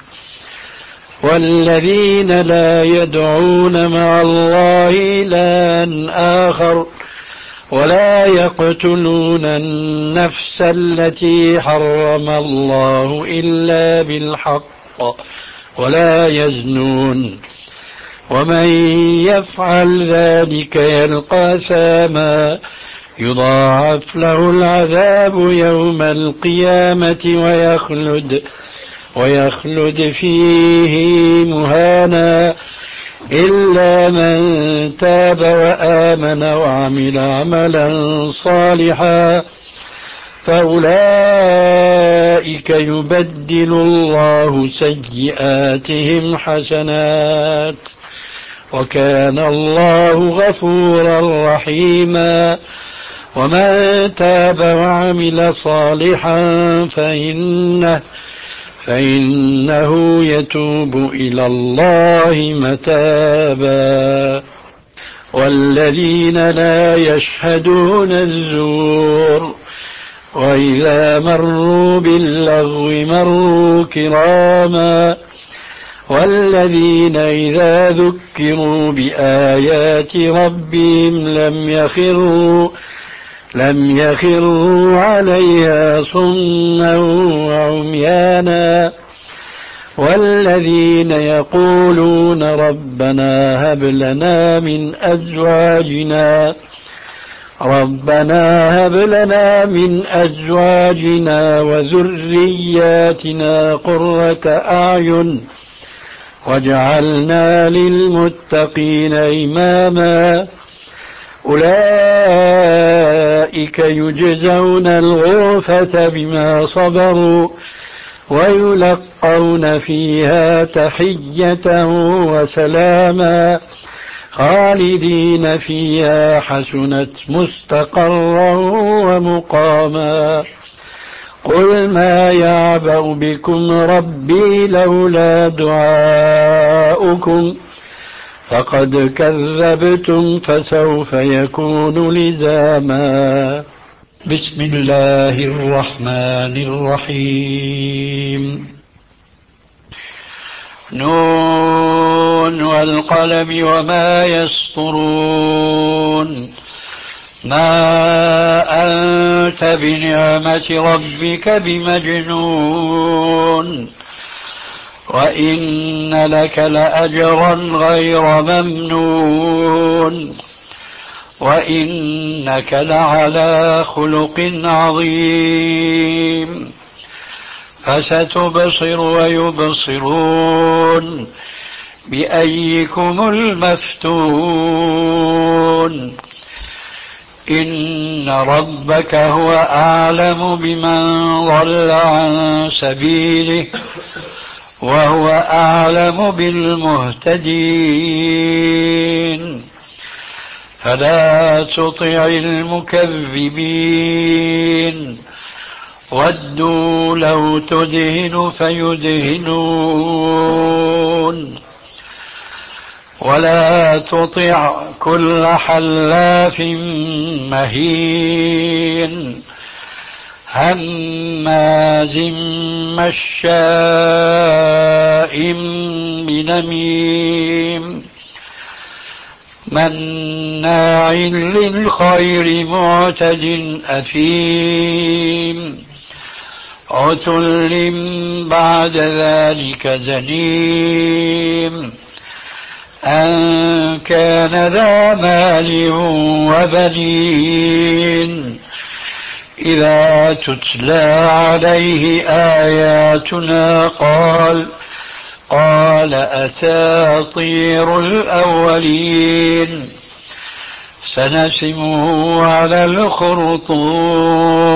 والذين لا يدعون مع الله إلها آخر ولا يقتلون النفس التي حرم الله إلا بالحق ولا يزنون ومن يفعل ذلك يلقى ثاما يضاعف له العذاب يوم القيامة ويخلد ويخلد فيه مهانا إلا من تاب وآمن وعمل عملا صالحا فأولئك يبدل الله سيئاتهم حسنات وكان الله غفورا رحيما ومن تاب وعمل صالحا فإنه فإنه يتوب إلى الله متابا والذين لا يشهدون الزور وإذا مروا باللغو مروا كراما والذين إذا ذكروا بآيات ربهم لم يخروا لم يخروا عليها صما وعميانا والذين يقولون ربنا هب لنا من أزواجنا ربنا هب لنا من أزواجنا وذرياتنا قرة أعين واجعلنا للمتقين إماما أولئك يجزون الغرفة بما صبروا ويلقون فيها تحية وسلاما خالدين فيها حسنت مستقرا ومقاما قل ما يعبأ بكم ربي لولا دعاؤكم فقد كذبتم فسوف يكون لزاما بسم الله الرحمن الرحيم نون والقلم وما يسطرون ما أنت بنعمة ربك بمجنون وإن لك لأجرا غير ممنون وإنك لعلى خلق عظيم فستبصر ويبصرون بأيكم المفتون إن ربك هو أعلم بمن ضل عن سبيله وهو أعلم بالمهتدين فلا تطع المكذبين ودوا لو تدهن فيدهنون ولا تطع كل حلاف مهين هماز مشاء بنميم مناع للخير معتد أثيم عتل بعد ذلك زنيم أن كان ذا مال وبنين إذا تتلى عليه آياتنا قال قال أساطير الأولين سنسمه على الخرطوم